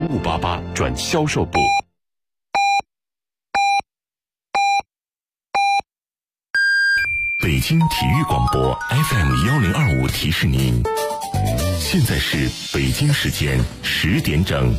0588转销售部。北京体育广播 FM1025提示您，现在是北京时间10点整。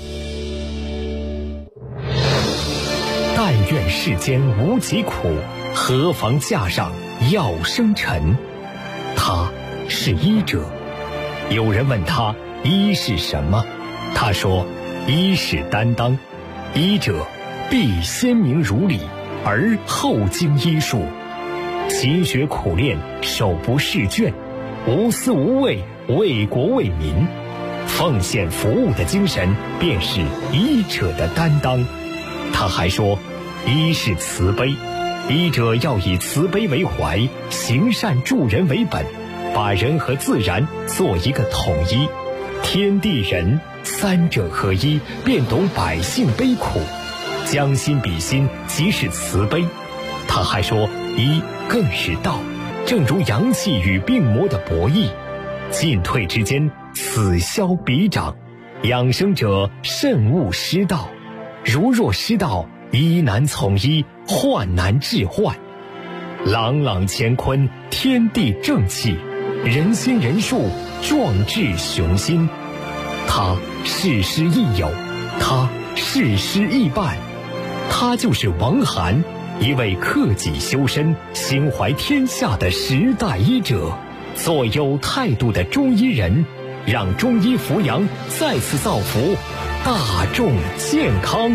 但愿世间无疾苦，何妨架上药生尘。他是医者。有人问他医是什么，他说医是担当，医者必先明如理，而后经医术，勤学苦练，手不释卷，无私无畏，为国为民，奉献服务的精神便是医者的担当。他还说医是慈悲，医者要以慈悲为怀，行善助人为本，把人和自然做一个统一，天地人三者合一，便懂百姓悲苦，将心比心，即是慈悲。他还说医更是道，正如阳气与病魔的博弈，进退之间，此消彼长，养生者慎勿失道，如若失道，医难从医，患难治患。朗朗乾坤，天地正气，人心人术，壮志雄心。他事师亦友，他事师亦伴，他就是王涵，一位克己修身、心怀天下的时代医者，做有态度的中医人，让中医扶阳再次造福大众健康。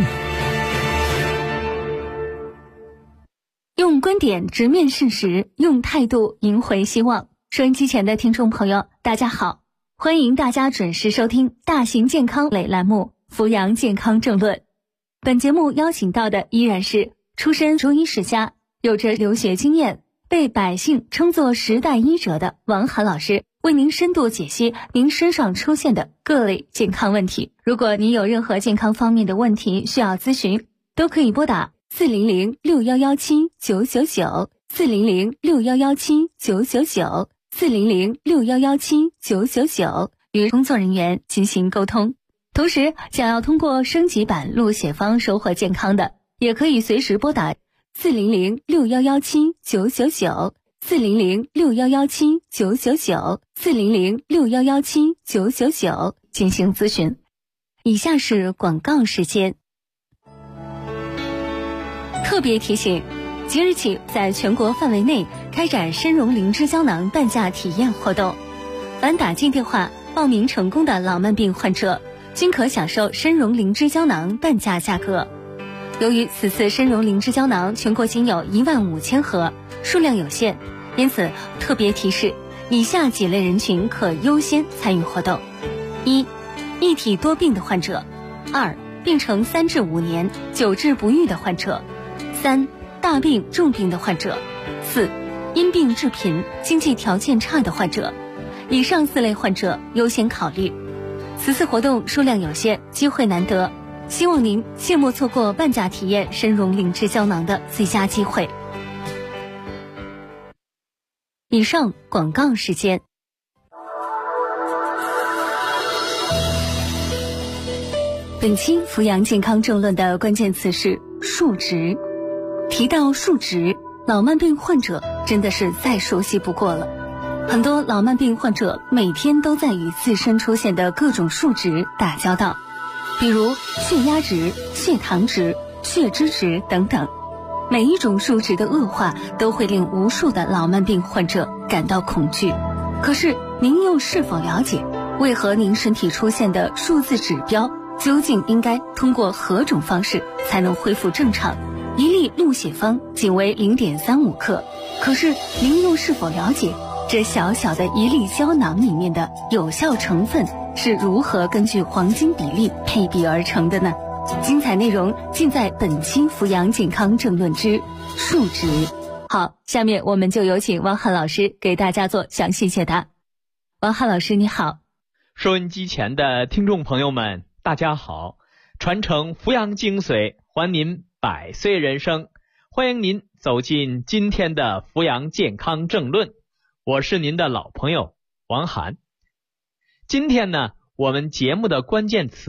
用观点直面事实，用态度赢回希望。收音机前的听众朋友，大家好，欢迎大家准时收听大型健康类栏目《扶阳健康政论》。本节目邀请到的依然是出身中医世家，有着留学经验，被百姓称作时代医者的王涵老师，为您深度解析您身上出现的各类健康问题。如果您有任何健康方面的问题需要咨询，都可以拨打400-6117-999，400-6117-999，400-6117-999，与工作人员进行沟通。同时，想要通过升级版录写方收获健康的，也可以随时拨打400-6117-999，400-6117-999，400-6117-999进行咨询。以下是广告时间。特别提醒，即日起在全国范围内开展参茸灵芝胶囊半价体验活动，凡打进电话报名成功的老慢病患者，均可享受参茸灵芝胶囊半价价格。由于此次参茸灵芝胶囊全国仅有15000盒，数量有限，因此特别提示以下几类人群可优先参与活动：一、一体多病的患者；二、病程3至5年久治不愈的患者；三、大病重病的患者；四、因病致贫、经济条件差的患者。以上4类患者优先考虑。此次活动数量有限，机会难得，希望您切莫错过半价体验参茸灵芝胶囊的最佳机会。以上广告时间。本期扶阳健康政论的关键词是数值。提到数值，老慢病患者真的是再熟悉不过了。很多老慢病患者每天都在与自身出现的各种数值打交道，比如血压值、血糖值、血脂值等等。每一种数值的恶化都会令无数的老慢病患者感到恐惧。可是您又是否了解，为何您身体出现的数字指标究竟应该通过何种方式才能恢复正常？一粒鹿血方仅为 0.35 克，可是您又是否了解这小小的一粒胶囊里面的有效成分是如何根据黄金比例配比而成的呢？精彩内容尽在本期扶阳健康政论之数值。好，下面我们就有请王涵老师给大家做详细解答。王涵老师你好。 收音机前的听众朋友们大家好，传承扶阳精髓，还您100岁人生，欢迎您走进今天的扶阳健康政论，我是您的老朋友王涵。今天呢，我们节目的关键词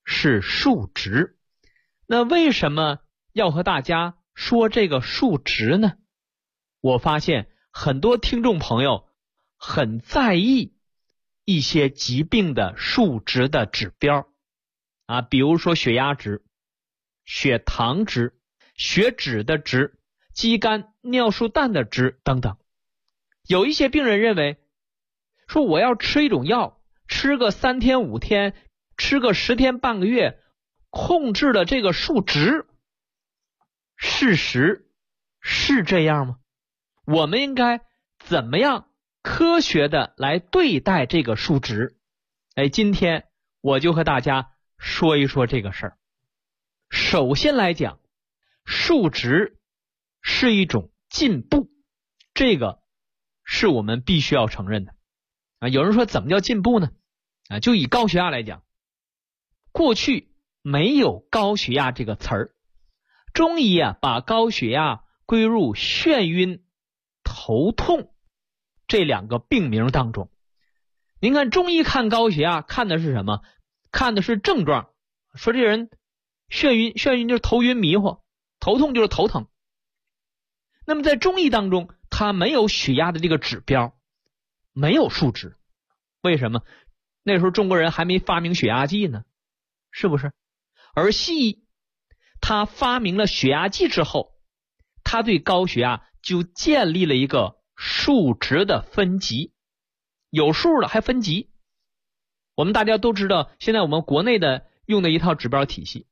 是数值。那为什么要和大家说这个数值呢？我发现很多听众朋友很在意一些疾病的数值的指标啊，比如说血压值、血糖值、血脂的值、肌酐、尿素氮的值等等。有一些病人认为说，我要吃一种药，吃个3天5天，吃个10天半个月，控制了这个数值。事实是这样吗？我们应该怎么样科学的来对待这个数值？今天我就和大家说一说这个事儿。首先来讲，数值是一种进步，这个是我们必须要承认的啊。有人说怎么叫进步呢？就以高血压来讲，过去没有高血压这个词儿，中医把高血压归入眩晕、头痛这2个病名当中。您看中医看高血压看的是什么？看的是症状，说这人眩晕，眩晕就是头晕迷糊，头痛就是头疼。那么在中医当中，它没有血压的这个指标，没有数值。为什么？那时候中国人还没发明血压计呢，是不是？而西医他发明了血压计之后，他对高血压就建立了一个数值的分级，有数了还分级。我们大家都知道，现在我们国内的用的一套指标体系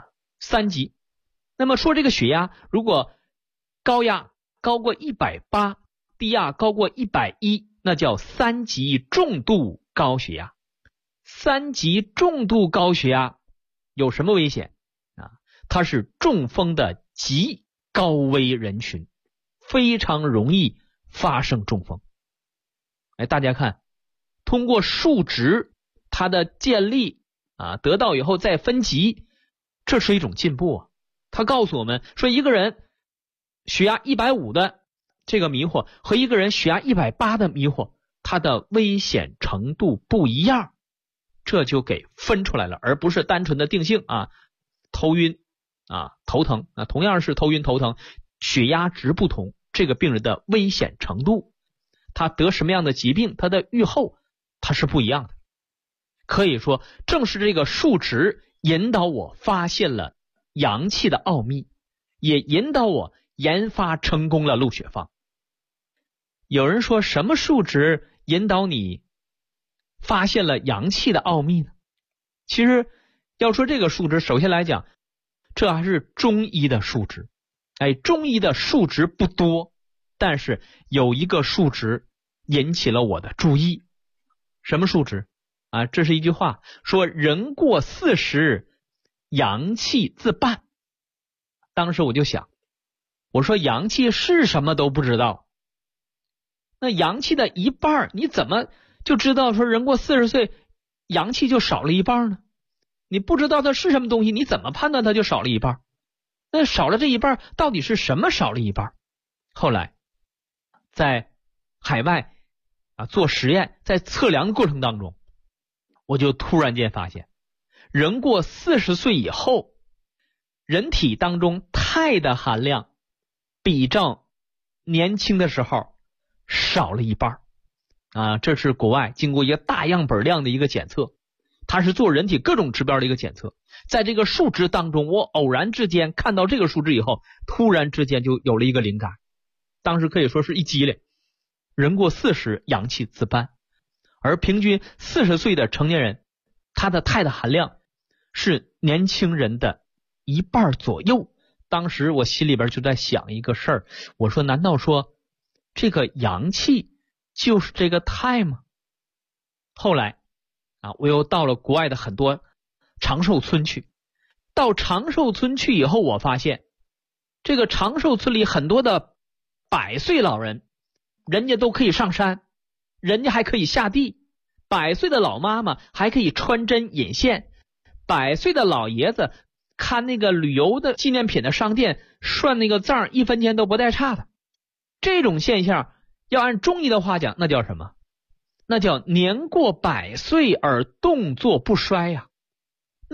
3级。那么说这个血压，如果高压高过180，低压高过110，那叫3级重度高血压。3级重度高血压有什么危险它是中风的极高危人群，非常容易发生中风。大家看，通过数值它的建立得到以后再分级，这是一种进步它告诉我们说，一个人血压150的这个迷惑和一个人血压180的迷惑，它的危险程度不一样，这就给分出来了，而不是单纯的定性头晕头疼同样是头晕头疼，血压值不同，这个病人的危险程度，他得什么样的疾病，他的预后它是不一样的。可以说正是这个数值引导我发现了阳气的奥秘，也引导我研发成功了鹿血方。有人说什么数值引导你发现了阳气的奥秘呢？其实要说这个数值，首先来讲，这还是中医的数值。中医的数值不多，但是有一个数值引起了我的注意。什么数值这是一句话，说人过40，阳气自半。当时我就想，我说阳气是什么都不知道，那阳气的一半你怎么就知道说人过40岁阳气就少了一半呢？你不知道它是什么东西，你怎么判断它就少了一半？那少了这一半到底是什么少了一半？后来在海外做实验，在测量的过程当中，我就突然间发现，人过40岁以后，人体当中钛的含量比照年轻的时候少了一半这是国外经过一个大样本量的一个检测，它是做人体各种指标的一个检测。在这个数值当中，我偶然之间看到这个数值以后，突然之间就有了一个灵感。当时可以说是一激灵，人过40，阳气自半，而平均40岁的成年人，他的钛的含量是年轻人的一半左右。当时我心里边就在想一个事儿，我说难道说这个阳气就是这个钛吗？后来我又到了国外的很多长寿村去，到长寿村去以后，我发现这个长寿村里很多的100岁老人，人家都可以上山，人家还可以下地，100岁的老妈妈还可以穿针引线，100岁的老爷子看那个旅游的纪念品的商店涮那个账1分钱都不带差的。这种现象要按中医的话讲，那叫什么？那叫年过100岁而动作不衰呀。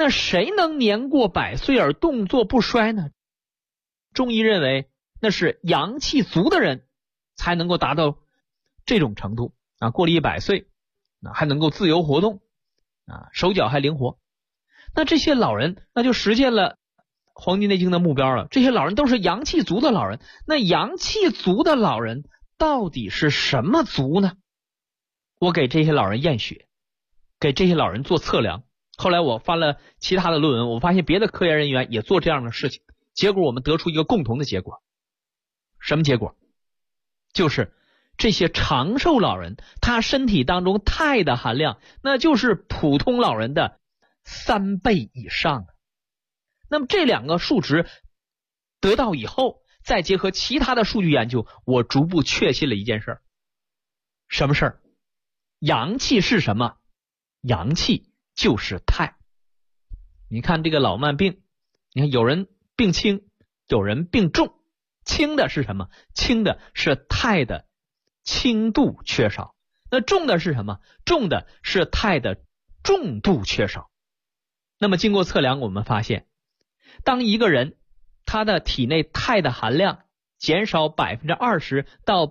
那谁能年过100岁而动作不衰呢？中医认为那是阳气足的人才能够达到这种程度啊，过了100岁还能够自由活动啊，手脚还灵活。那这些老人那就实现了《黄帝内经》的目标了。这些老人都是阳气足的老人。那阳气足的老人到底是什么足呢？我给这些老人验血，给这些老人做测量。后来我翻了其他的论文，我发现别的科研人员也做这样的事情，结果我们得出一个共同的结果。什么结果？就是这些长寿老人他身体当中钛的含量那就是普通老人的3倍以上。那么这2个数值得到以后，再结合其他的数据研究，我逐步确信了一件事儿。什么事儿？阳气是什么？阳气就是钛。你看这个老慢病，你看有人病轻，有人病重。轻的是什么？轻的是钛的轻度缺少。那重的是什么？重的是钛的重度缺少。那么经过测量，我们发现当一个人他的体内钛的含量减少 20% 到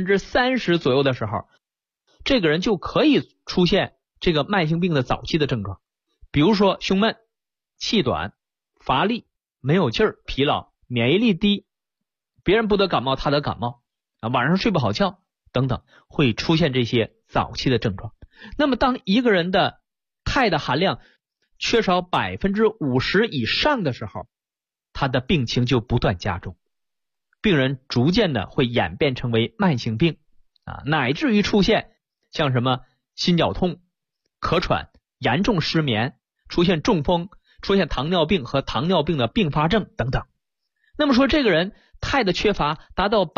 30% 左右的时候，这个人就可以出现这个慢性病的早期的症状，比如说胸闷、气短、乏力、没有劲儿、疲劳、免疫力低，别人不得感冒他得感冒啊，晚上睡不好觉等等，会出现这些早期的症状。那么当一个人的钛的含量缺少 50% 以上的时候，他的病情就不断加重，病人逐渐的会演变成为慢性病啊，乃至于出现像什么心绞痛、咳喘、严重失眠，出现中风，出现糖尿病和糖尿病的并发症等等。那么说这个人钛的缺乏达到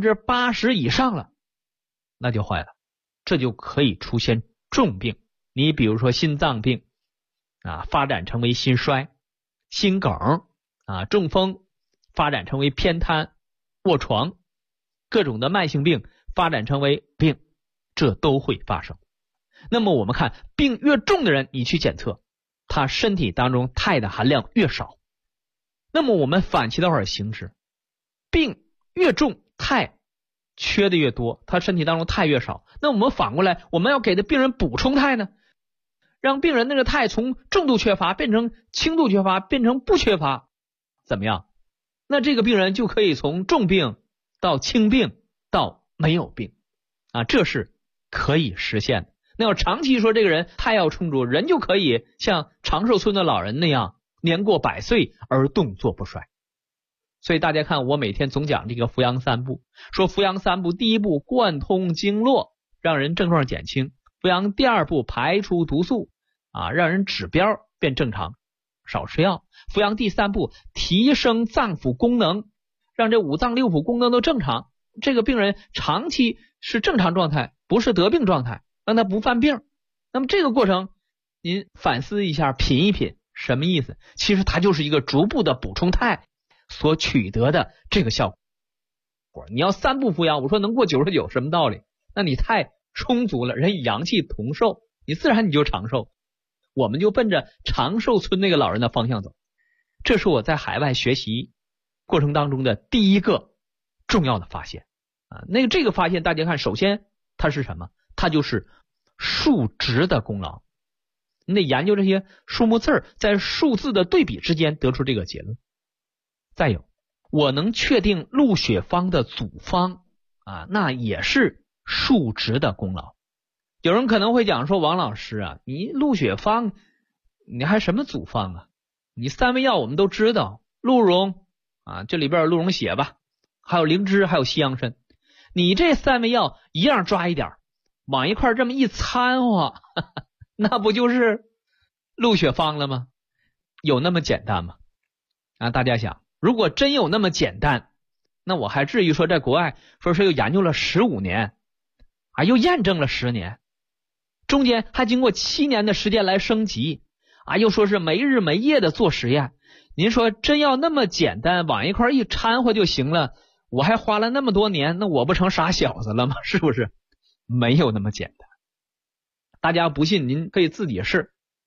80% 以上了，那就坏了，这就可以出现重病。你比如说心脏病啊，发展成为心衰、心梗啊，中风发展成为偏瘫、卧床，各种的慢性病发展成为病，这都会发生。那么我们看病越重的人，你去检测他身体当中钛的含量越少。那么我们反其道而行之，病越重钛缺的越多，他身体当中钛越少，那我们反过来我们要给的病人补充钛呢，让病人那个钛从重度缺乏变成轻度缺乏，变成不缺乏，怎么样？那这个病人就可以从重病到轻病到没有病啊，这是可以实现的。那要长期说这个人钛要充足，人就可以像长寿村的老人那样年过100岁而动作不衰。所以大家看我每天总讲这个扶阳3步，说扶阳3步，第一步贯通经络，让人症状减轻；扶阳第2步排出毒素啊，让人指标变正常，少吃药；扶阳第3步提升脏腑功能，让这5脏6腑功能都正常，这个病人长期是正常状态，不是得病状态，让他不犯病。那么这个过程您反思一下，品一品什么意思？其实它就是一个逐步的补充钛所取得的这个效果。你要3步扶阳，我说能过99，什么道理？那你钛充足了，人与阳气同寿，你自然你就长寿。我们就奔着长寿村那个老人的方向走。这是我在海外学习过程当中的第一个重要的发现啊。这个发现大家看，首先它是什么？它就是数值的功劳。你得研究这些数目字在数字的对比之间得出这个结论。再有，我能确定录血方的组方啊，那也是数值的功劳。有人可能会讲说，王老师啊，你录血方你还什么组方啊？你3味药我们都知道，鹿茸啊，这里边有鹿茸血吧，还有灵芝，还有西洋参，你这3味药一样抓一点，往一块这么一掺和，那不就是录血方了吗？有那么简单吗？啊，大家想，如果真有那么简单，那我还至于说在国外说是又研究了15年啊，又验证了10年，中间还经过7年的时间来升级啊，又说是没日没夜的做实验。您说真要那么简单，往一块一掺和就行了，我还花了那么多年，那我不成傻小子了吗？是不是？没有那么简单。大家不信您可以自己试。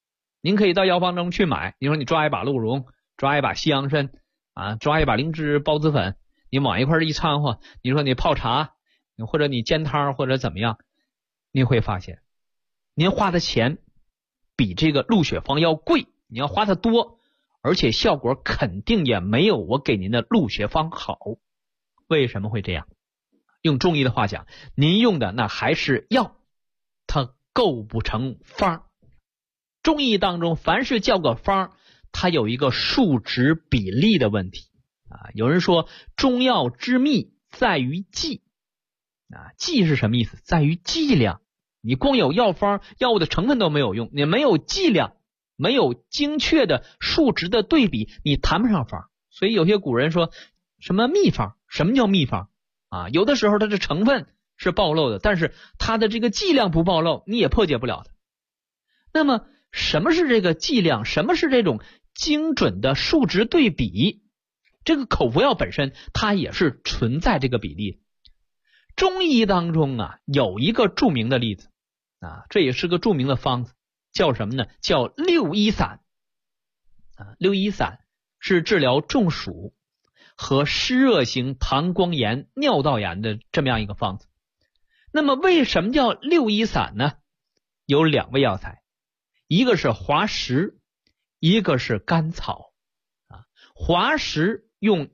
您可以到药房中去买，你说你抓一把鹿茸，抓一把西洋参啊，抓一把灵芝孢子粉，你往一块一掺和，你说你泡茶或者你煎汤或者怎么样，你会发现您花的钱比这个鹿血芳要贵，你要花的多，而且效果肯定也没有我给您的鹿血芳好。为什么会这样？用中医的话讲，您用的那还是药，它构不成方。中医当中凡是叫个方，它有一个数值比例的问题啊。有人说中药之秘在于剂啊，剂是什么意思？在于剂量。你光有药方，药物的成分都没有用，你没有剂量，没有精确的数值的对比，你谈不上方。所以有些古人说什么秘方？什么叫秘方啊？有的时候它的成分是暴露的，但是它的这个剂量不暴露，你也破解不了的。那么什么是这个剂量？什么是这种精准的数值对比？这个口服药本身它也是存在这个比例。中医当中啊，有一个著名的例子啊，这也是个著名的方子，叫什么呢？叫六一散啊。六一散是治疗中暑和湿热型膀胱炎、尿道炎的这么样一个方子。那么为什么叫六一散呢？有2味药材，一个是滑石，一个是甘草啊。滑石用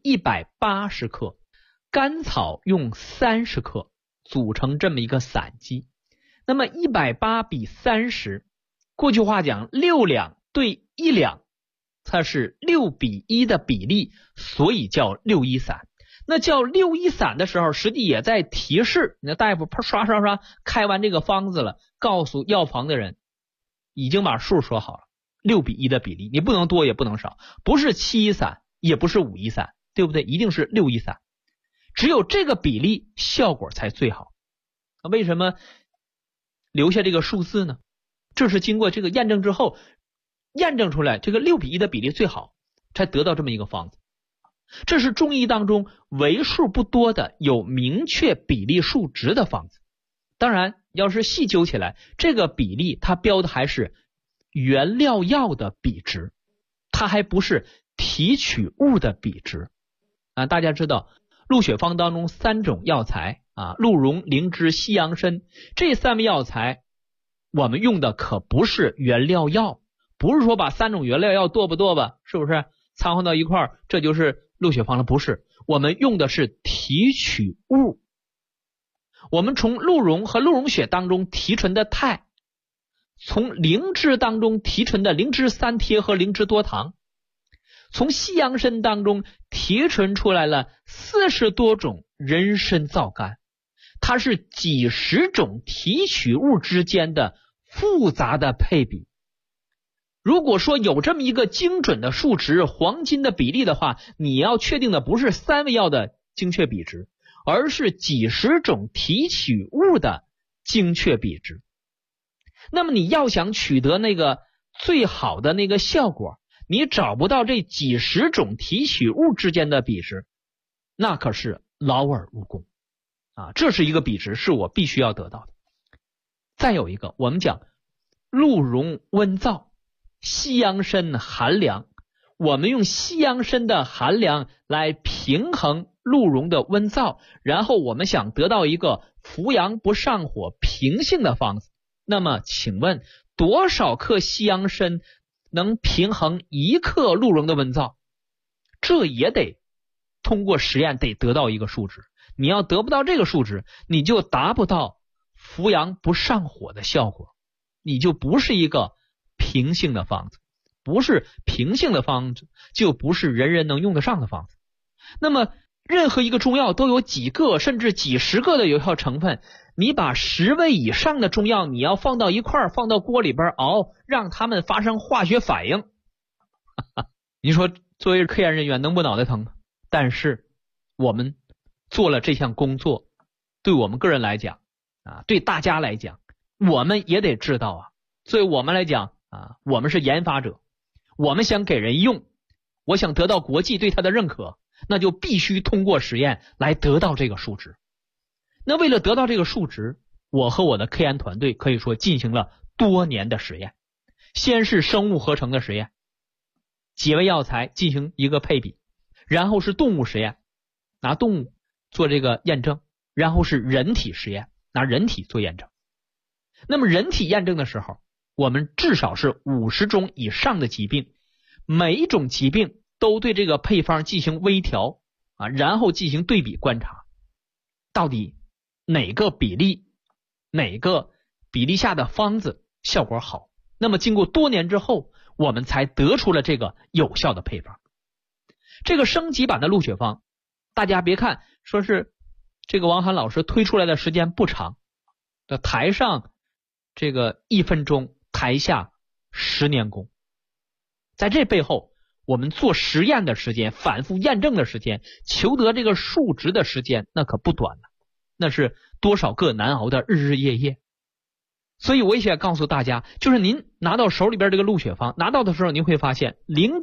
180克，甘草用30克，组成这么一个散剂。那么180比30，过去话讲6两对1两，它是6比1的比例，所以叫六一散。那叫六一散的时候，实际也在提示，那大夫刷刷刷开完这个方子了，告诉药房的人已经把数说好了，6比1的比例，你不能多也不能少，不是7一散，也不是5一散，对不对？一定是6一散，只有这个比例效果才最好。为什么留下这个数字呢？这是经过这个验证之后验证出来这个6比1的比例最好，才得到这么一个方子。这是中医当中为数不多的有明确比例数值的方子。当然要是细究起来，这个比例它标的还是原料药的比值，它还不是提取物的比值啊。大家知道鹿血方当中3种药材啊，鹿茸、灵芝、西洋参，这3味药材我们用的可不是原料药，不是说把3种原料药剁吧，是不是掺和到一块儿这就是鹿血方了？不是，我们用的是提取物。我们从鹿茸和鹿茸血当中提纯的肽，从灵芝当中提纯的灵芝3萜和灵芝多糖，从西洋参当中提纯出来了40多种人参皂苷，它是几十种提取物之间的复杂的配比。如果说有这么一个精准的数值，黄金的比例的话，你要确定的不是3味药的精确比值，而是几十种提取物的精确比值。那么你要想取得那个最好的那个效果，你找不到这几十种提取物之间的比值，那可是劳而无功啊！这是一个比值，是我必须要得到的。再有一个，我们讲鹿茸温燥，西洋参寒凉，我们用西洋参的寒凉来平衡鹿茸的温燥，然后我们想得到一个扶阳不上火平性的方子。那么请问多少克西洋参能平衡1克鹿茸的温燥？这也得通过实验得得到一个数值，你要得不到这个数值，你就达不到扶阳不上火的效果，你就不是一个平性的方子，不是平性的方子，就不是人人能用得上的方子。那么任何一个中药都有几个甚至几十个的有效成分，你把10味以上的中药你要放到一块儿，放到锅里边熬，让它们发生化学反应你说作为科研人员能不脑袋疼吗？但是我们做了这项工作，对我们个人来讲啊，对大家来讲，我们也得知道啊，所以我们来讲啊，我们是研发者，我们想给人用，我想得到国际对它的认可，那就必须通过实验来得到这个数值。那为了得到这个数值，我和我的科研团队可以说进行了多年的实验， 先是生物合成的实验，几味药材进行一个配比，然后是动物实验，拿动物做这个验证，然后是人体实验，拿人体做验证。那么人体验证的时候，我们至少是50种以上的疾病，每一种疾病都对这个配方进行微调然后进行对比观察，到底哪个比例下的方子效果好。那么经过多年之后，我们才得出了这个有效的配方。这个升级版的鹿血方，大家别看说是这个王涵老师推出来的时间不长，台上这个1分钟，台下10年功。在这背后，我们做实验的时间，反复验证的时间，求得这个数值的时间，那可不短了，那是多少个难熬的日日夜夜。所以我也想告诉大家，就是您拿到手里边这个鹿血方，拿到的时候您会发现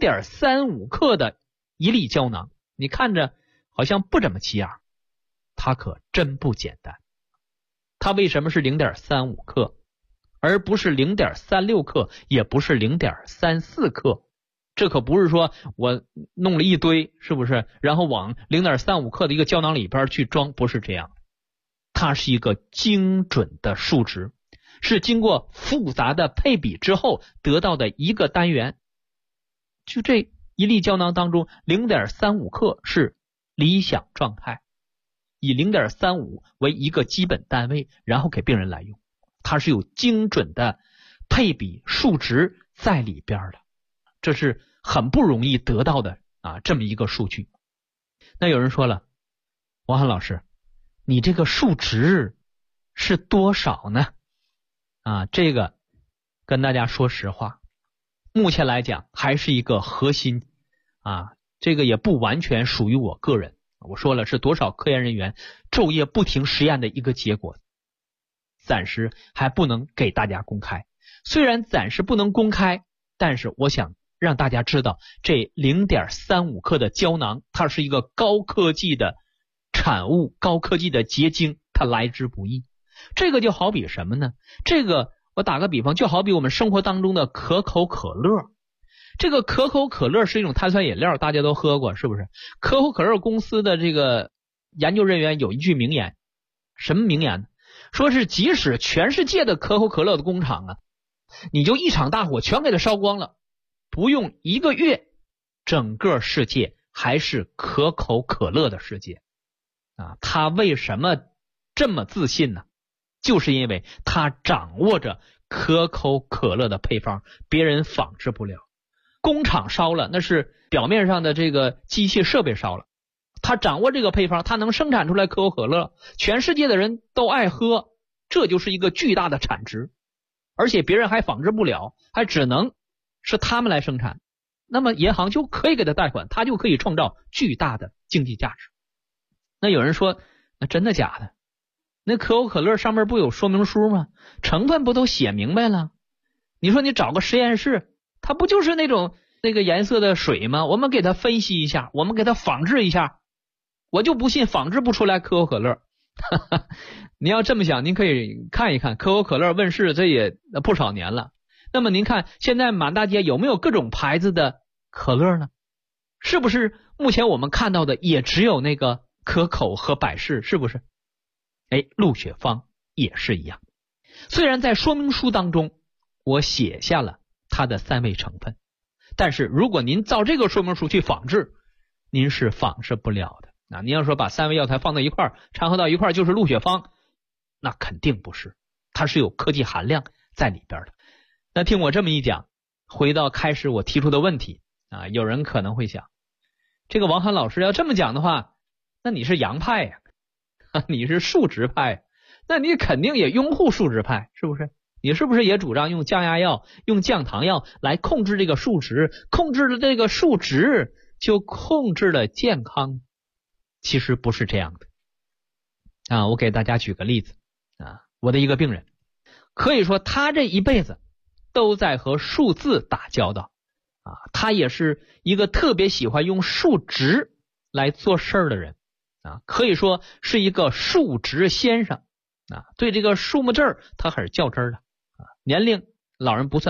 0.35 克的一粒胶囊，你看着好像不怎么起眼，它可真不简单。它为什么是 0.35 克而不是 0.36 克，也不是 0.34 克？这可不是说我弄了一堆，是不是？然后往 0.35 克的一个胶囊里边去装，不是这样。它是一个精准的数值，是经过复杂的配比之后得到的一个单元。就这一粒胶囊当中 0.35 克是理想状态，以 0.35 为一个基本单位，然后给病人来用。它是有精准的配比数值在里边的，这是很不容易得到的这么一个数据。那有人说了，王涵老师，你这个数值是多少呢？这个跟大家说实话，目前来讲还是一个核心这个也不完全属于我个人。我说了是多少科研人员昼夜不停实验的一个结果，暂时还不能给大家公开。虽然暂时不能公开，但是我想让大家知道，这 0.35 克的胶囊，它是一个高科技的产物，高科技的结晶，它来之不易。这个就好比什么呢？这个我打个比方，就好比我们生活当中的可口可乐。这个可口可乐是一种碳酸饮料，大家都喝过，是不是？可口可乐公司的这个研究人员有一句名言，什么名言呢？说是即使全世界的可口可乐的工厂你就一场大火全给它烧光了，不用1个月，整个世界还是可口可乐的世界他为什么这么自信呢？就是因为他掌握着可口可乐的配方，别人仿制不了。工厂烧了，那是表面上的这个机器设备烧了，他掌握这个配方，他能生产出来可口可乐，全世界的人都爱喝，这就是一个巨大的产值，而且别人还仿制不了，还只能是他们来生产，那么银行就可以给他贷款，他就可以创造巨大的经济价值。那有人说，那真的假的？那可口可乐上面不有说明书吗？成分不都写明白了？你说你找个实验室，它不就是那个颜色的水吗？我们给它分析一下，我们给它仿制一下，我就不信仿制不出来可口可乐。你要这么想，您可以看一看可口可乐问世这也不少年了，那么您看现在满大街有没有各种牌子的可乐呢？是不是目前我们看到的也只有那个可口和百事，是不是？鹿血方也是一样，虽然在说明书当中我写下了它的3味成分，但是如果您照这个说明书去仿制，您是仿制不了的。您要说把3味药材放到一块儿，掺和到一块儿就是鹿血方，那肯定不是，它是有科技含量在里边的。那听我这么一讲，回到开始我提出的问题有人可能会想，这个王涵老师要这么讲的话，那你是洋派呀，你是数值派，那你肯定也拥护数值派，是不是？你是不是也主张用降压药、用降糖药来控制这个数值？控制了这个数值，就控制了健康？其实不是这样的我给大家举个例子我的一个病人，可以说他这一辈子都在和数字打交道他也是一个特别喜欢用数值来做事儿的人可以说是一个数值先生对这个数目字他很较真的年龄老人不算大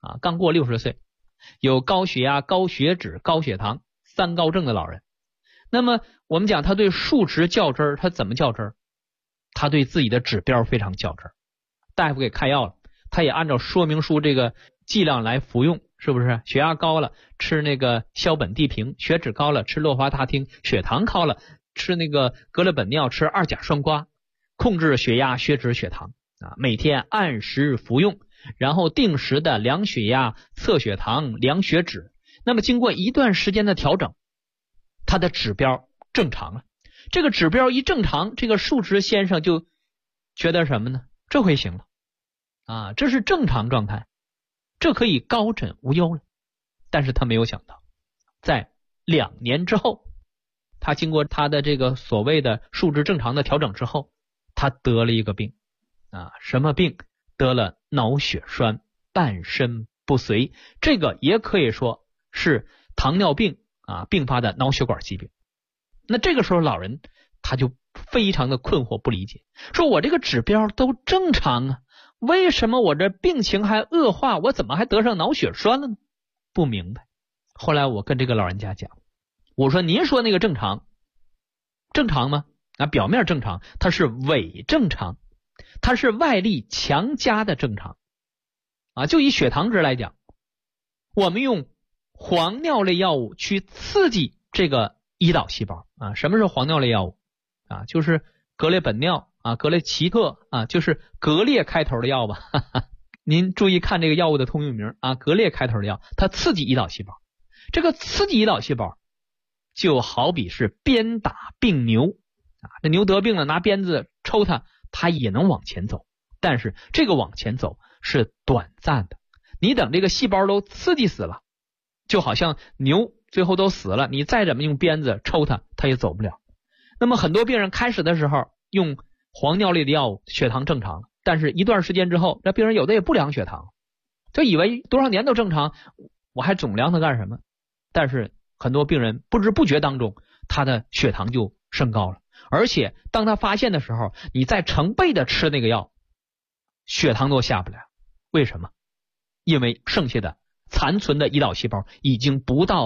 啊，刚过60岁，有高血压、高血脂、高血糖3高症的老人。那么我们讲他对数值较真儿，他怎么较真儿？他对自己的指标非常较真儿。大夫给开药了，他也按照说明书这个剂量来服用，是不是？血压高了吃那个硝苯地平，血脂高了吃洛华他汀，血糖高了吃那个格列本脲，吃2甲双胍，控制血压、血脂、血糖啊，每天按时服用，然后定时的量血压、测血糖、量血脂。那么经过一段时间的调整，他的指标正常了。这个指标一正常，这个数值先生就觉得什么呢？这回行了啊，这是正常状态，这可以高枕无忧了。但是他没有想到，在2年之后，他经过他的这个所谓的数值正常的调整之后，他得了一个病啊，什么病？得了脑血栓半身不遂，这个也可以说是糖尿病啊并发的脑血管疾病。那这个时候老人他就非常的困惑不理解，说我这个指标都正常啊，为什么我这病情还恶化，我怎么还得上脑血栓了呢？不明白。后来我跟这个老人家讲，我说您说那个正常吗？啊，表面正常，它是伪正常，它是外力强加的正常啊。就以血糖值来讲，我们用黄尿类药物去刺激这个胰岛细胞啊。什么是黄尿类药物啊？就是格列本脲啊、格列齐特啊，就是格列开头的药吧。您注意看这个药物的通用名啊，格列开头的药，它刺激胰岛细胞。这个刺激胰岛细胞就好比是鞭打病牛啊，这牛得病了，拿鞭子抽它，它也能往前走，但是这个往前走是短暂的。你等这个细胞都刺激死了，就好像牛最后都死了，你再怎么用鞭子抽它，它也走不了。那么很多病人开始的时候用黄尿类的药物，血糖正常了，但是一段时间之后，这病人有的也不量血糖，就以为多少年都正常，我还总量它干什么？但是很多病人不知不觉当中，他的血糖就升高了，而且当他发现的时候，你再成倍的吃那个药，血糖都下不来。为什么？因为剩下的残存的胰岛细胞已经不到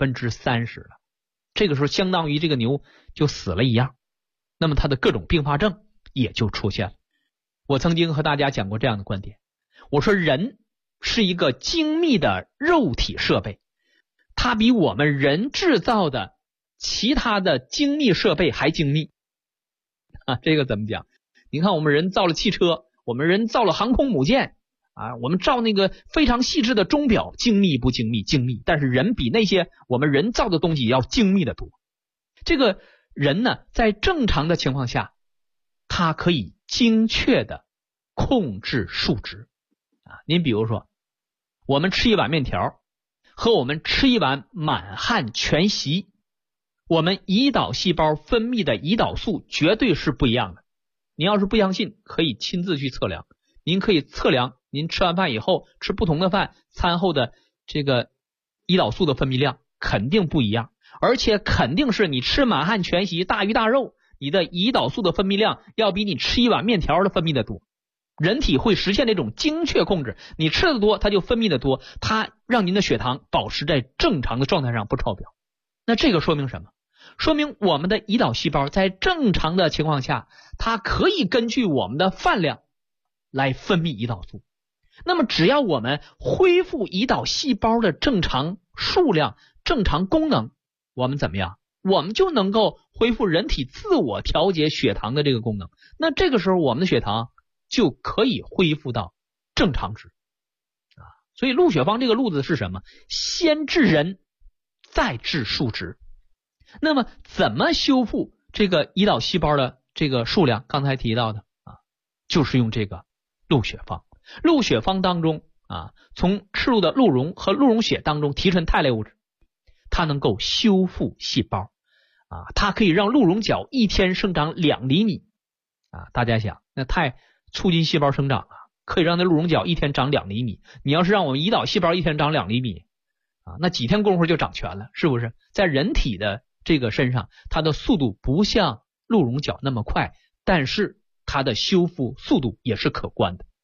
30%了，这个时候相当于这个牛就死了一样，那么它的各种并发症也就出现了。我曾经和大家讲过这样的观点，我说人是一个精密的肉体设备，它比我们人制造的其他的精密设备还精密啊。这个怎么讲？你看我们人造了汽车，我们人造了航空母舰啊，我们造那个非常细致的钟表，精密不精密？精密。但是人比那些我们人造的东西要精密的多。这个人呢，在正常的情况下，他可以精确的控制数值啊。您比如说，我们吃一碗面条和我们吃一碗满汉全席，我们胰岛细胞分泌的胰岛素绝对是不一样的。你要是不相信，可以亲自去测量。您可以测量您吃完饭以后吃不同的饭，餐后的这个胰岛素的分泌量肯定不一样，而且肯定是你吃满汉全席大鱼大肉，你的胰岛素的分泌量要比你吃一碗面条的分泌的多。人体会实现这种精确控制，你吃的多它就分泌的多，它让您的血糖保持在正常的状态上，不超标。那这个说明什么？说明我们的胰岛细胞在正常的情况下，它可以根据我们的饭量来分泌胰岛素。那么只要我们恢复胰岛细胞的正常数量、正常功能，我们怎么样？我们就能够恢复人体自我调节血糖的这个功能。那这个时候我们的血糖就可以恢复到正常值啊。所以陆雪芳这个路子是什么？先治人，再治数值。那么怎么修复这个胰岛细胞的这个数量？刚才提到的啊，就是用这个鹿血芳。鹿血芳当中啊，从赤鹿的鹿茸和鹿茸血当中提纯肽类物质，它能够修复细胞啊，它可以让鹿茸角一天生长2厘米啊。大家想，那肽促进细胞生长啊，可以让那鹿茸角一天长2厘米。你要是让我们胰岛细胞一天长2厘米啊，那几天功夫就长全了，是不是？在人体的这个身上，它的速度不像鹿茸角那么快，但是它的修复速度也是可观的。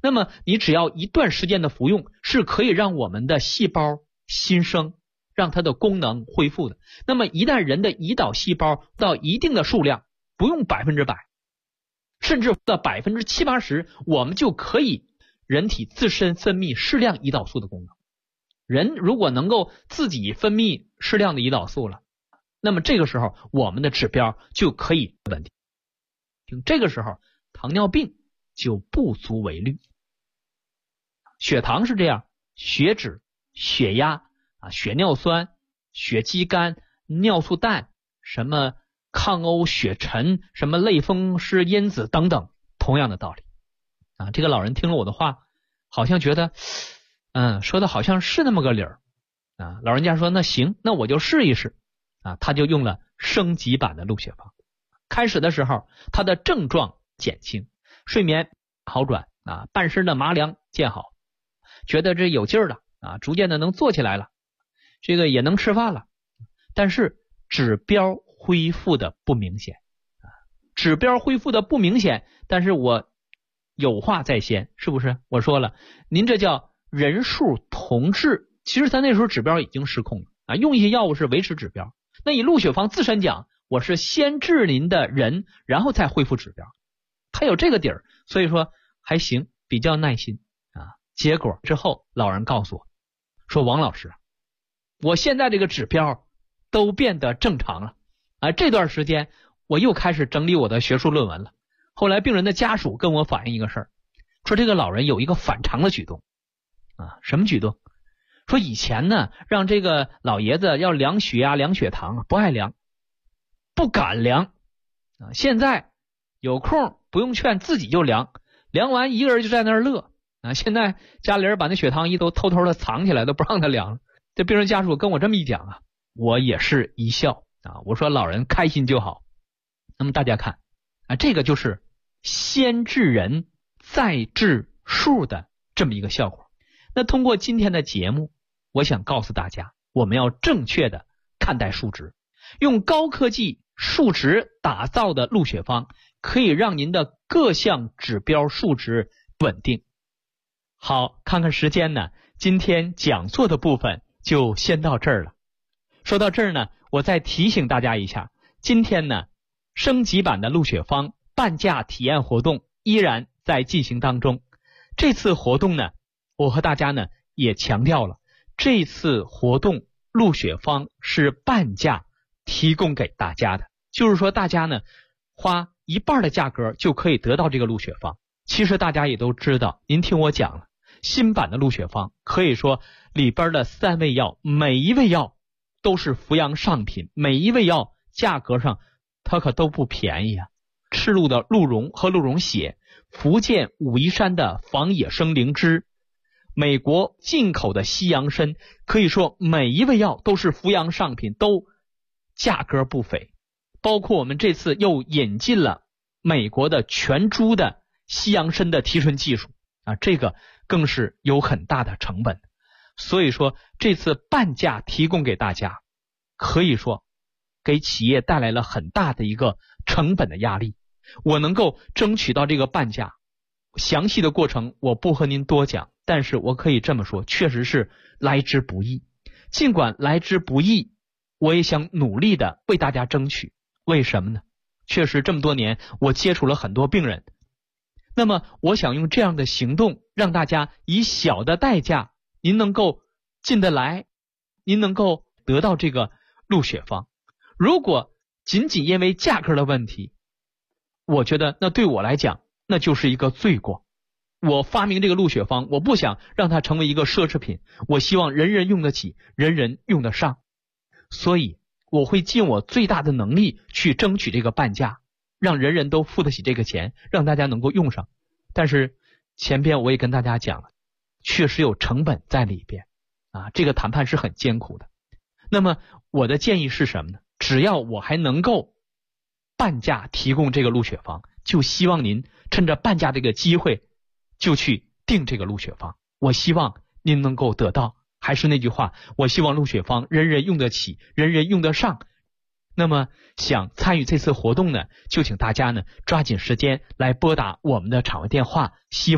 那么你只要一段时间的服用，是可以让我们的细胞新生，让它的功能恢复的。那么一旦人的胰岛细胞到一定的数量，不用100%，甚至到70%、80%，我们就可以人体自身分泌适量胰岛素的功能。人如果能够自己分泌适量的胰岛素了，那么这个时候我们的指标就可以稳定。这个时候糖尿病就不足为虑。血糖是这样，血脂、血压血尿酸、血肌酐、尿素氮，什么抗欧血沉，什么类风湿因子等等，同样的道理这个老人听了我的话，好像觉得说的好像是那么个理儿老人家说那行，那我就试一试他就用了升级版的鹿血芳。开始的时候他的症状减轻，睡眠好转半身的麻凉见好，觉得这有劲儿了逐渐的能坐起来了，这个也能吃饭了，但是指标恢复的不明显指标恢复的不明显，但是我有话在先，是不是？我说了，您这叫人数同治，其实他那时候指标已经失控了用一些药物是维持指标。那以鹿血芳自身讲，我是先治您的人，然后再恢复指标，他有这个底儿，所以说还行，比较耐心结果之后老人告诉我说，王老师，我现在这个指标都变得正常了这段时间我又开始整理我的学术论文了。后来病人的家属跟我反映一个事儿，说这个老人有一个反常的举动什么举动？说以前呢让这个老爷子要量血压量血糖不爱量，不敢量现在有空不用劝自己就量，量完一个人就在那儿乐现在家里人把那血糖仪都偷偷的藏起来，都不让他量了。这病人家属跟我这么一讲我也是一笑我说老人开心就好。那么大家看这个就是先治人再治数的这么一个效果。那通过今天的节目，我想告诉大家，我们要正确的看待数值，用高科技数值打造的鹿血芳可以让您的各项指标数值稳定。好，看看时间呢，今天讲座的部分就先到这儿了。说到这儿呢，我再提醒大家一下，今天呢升级版的鹿血芳半价体验活动依然在进行当中。这次活动呢，我和大家呢也强调了，这次活动鹿血芳是半价提供给大家的，就是说大家呢花一半的价格就可以得到这个鹿血芳。其实大家也都知道，您听我讲了，新版的鹿血芳可以说里边的3味药，每一味药都是服养上品，每一味药价格上它可都不便宜赤鹿的鹿茸和鹿茸血，福建武夷山的仿野生灵芝，美国进口的西洋参，可以说每一味药都是服养上品，都价格不菲。包括我们这次又引进了美国的全株的西洋参的提纯技术这个更是有很大的成本。所以说这次半价提供给大家，可以说给企业带来了很大的一个成本的压力。我能够争取到这个半价，详细的过程我不和您多讲，但是我可以这么说，确实是来之不易。尽管来之不易，我也想努力的为大家争取。为什么呢？确实这么多年我接触了很多病人，那么我想用这样的行动让大家以小的代价，您能够进得来，您能够得到这个鹿血芳。如果仅仅因为价格的问题，我觉得那对我来讲那就是一个罪过。我发明这个鹿血芳，我不想让它成为一个奢侈品，我希望人人用得起，人人用得上。所以我会尽我最大的能力去争取这个半价，让人人都付得起这个钱，让大家能够用上。但是前边我也跟大家讲了，确实有成本在里边这个谈判是很艰苦的。那么我的建议是什么呢？只要我还能够半价提供这个鹿血芳，就希望您趁着半价这个机会就去订这个鹿血芳。我希望您能够得到，还是那句话，我希望鹿血芳人人用得起，人人用得上。那么想参与这次活动呢，就请大家呢抓紧时间来拨打我们的场外电话，希望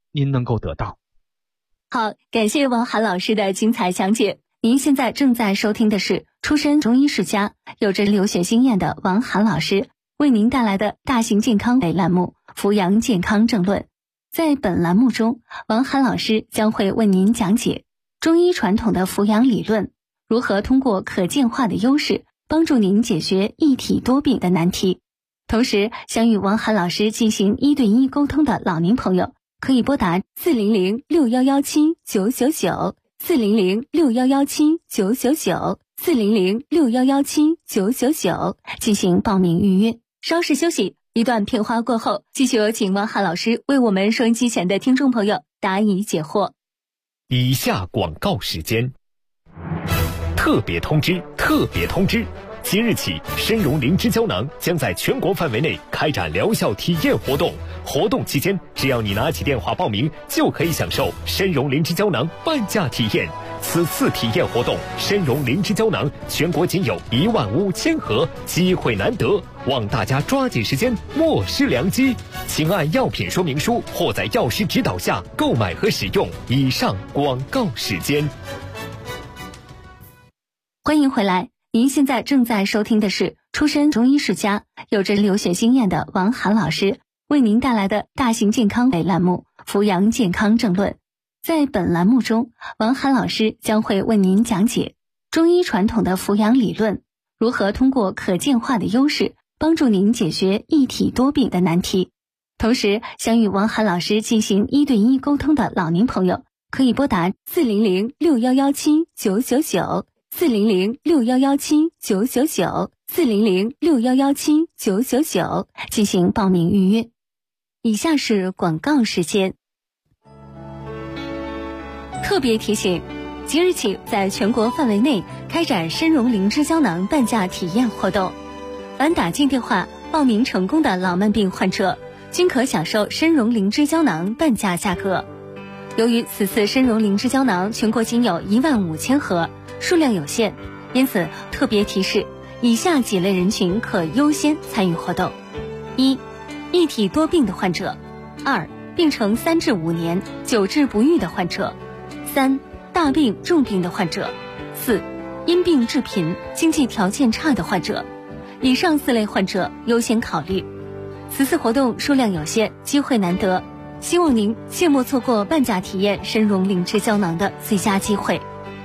您能够得到。 好，感谢王涵老师的精彩讲解。您现在正在收听的是出身中医世家、有着留学经验的王涵老师为您带来的大型健康类栏目《扶阳健康正论》。在本栏目中，王涵老师将会为您讲解中医传统的扶阳理论，如何通过可见化的优势帮助您解决一体多病的难题。同时，想与王涵老师进行1对1沟通的老年朋友，可以拨打4006117999400 4006117999400 40061179999进行报名预约。稍事休息，一段片花过后，继续有请王涵老师为我们收音机前的听众朋友答疑解惑。 以下广告时间。特别通知！即日起，参茸灵芝胶囊将在全国范围内开展疗效体验活动。活动期间，只要你拿起电话报名，就可以享受参茸灵芝胶囊半价体验。此次体验活动，参茸灵芝胶囊全国仅有15000盒，机会难得，望大家抓紧时间，莫失良机。请按药品说明书或在药师指导下购买和使用。以上广告时间。 欢迎回来。您现在正在收听的是出身中医世家、有着留学经验的王涵老师为您带来的大型健康类栏目《扶阳健康正论》。在本栏目中，王涵老师将会为您讲解中医传统的扶阳理论，如何通过可见化的优势帮助您解决一体多病的难题。同时，想与王涵老师进行1对1沟通的老年朋友，可以拨打40061179999 40061179999 40061179999进行报名预约。以下是广告时间。特别提醒，即日起在全国范围内开展参茸灵芝胶囊半价体验活动，凡打进电话报名成功的老慢病患者，均可享受参茸灵芝胶囊半价价格。由于此次参茸灵芝胶囊全国仅有15000盒，数量有限，因此特别提示以下几类人群可优先参与活动： 1. 一体多病的患者； 2. 病程3至5年久治不愈的患者； 3. 大病重病的患者； 4. 因病致贫、经济条件差的患者。以上4类患者优先考虑。此次活动数量有限，机会难得，希望您切莫错过半价体验参茸灵芝胶囊的最佳机会。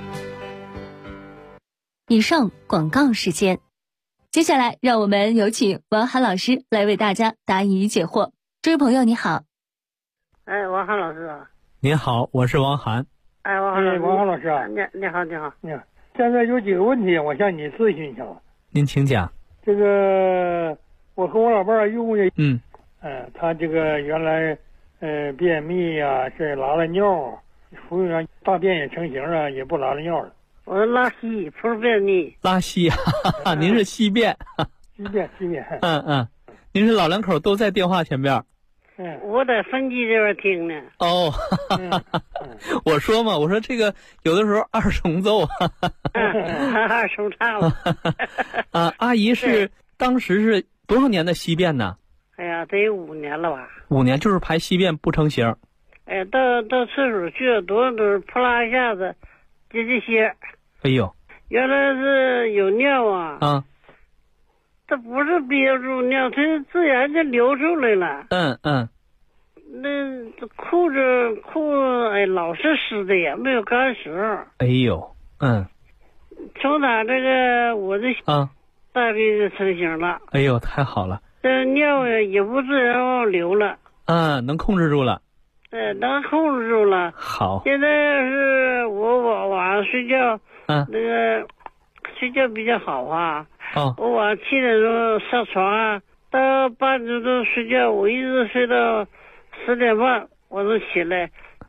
以上广告时间，接下来让我们有请王涵老师来为大家答疑解惑。这位朋友你好。 王涵老师啊。 您好，我是王涵。 王涵老师啊。 你好。 现在有几个问题我向你咨询一下。 您请讲。 这个我和我老伴儿用过，他这个原来便秘啊，是拉了尿啊，服用大便也成型了，也不拉了尿了。 我是拉稀，不是便秘。 拉稀啊，您是稀便。 稀便。 您是老两口都在电话前边。 我在分机这边听呢。 哦，我说嘛，我说这个有的时候二重奏。 二重唱了。 阿姨是当时是多少年的稀便呢？ 哎呀，得有5年了吧。 5年，就是排稀便不成形。 到厕所去了多扑啦一下子就这些。 哎呦， 原来是有尿啊。它不是憋住尿，它自然就流出来了。那裤子老是湿的呀，没有干时候。 哎呦， 从打这个我这大便就成型了。 哎呦，太好了。 这尿呀也不自然往流了。 能控制住了。 能控制住了。 好。 现在是我晚上睡觉，那个睡觉比较好啊。我晚上7点钟上床到8点钟睡觉，我一直睡到10点半，我就起来，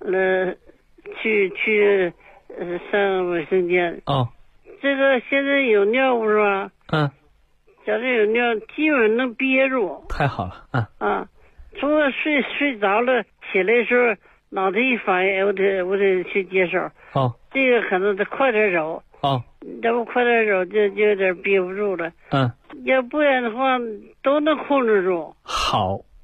去上卫生间。这个现在有尿不是吧？假如有尿，基本能憋住。 太好了。 除了睡着了，起来的时候脑袋一反应，我得去接手。这个可能得快点走。要不快点走就有点憋不住了。要不然的话都能控制住。 好。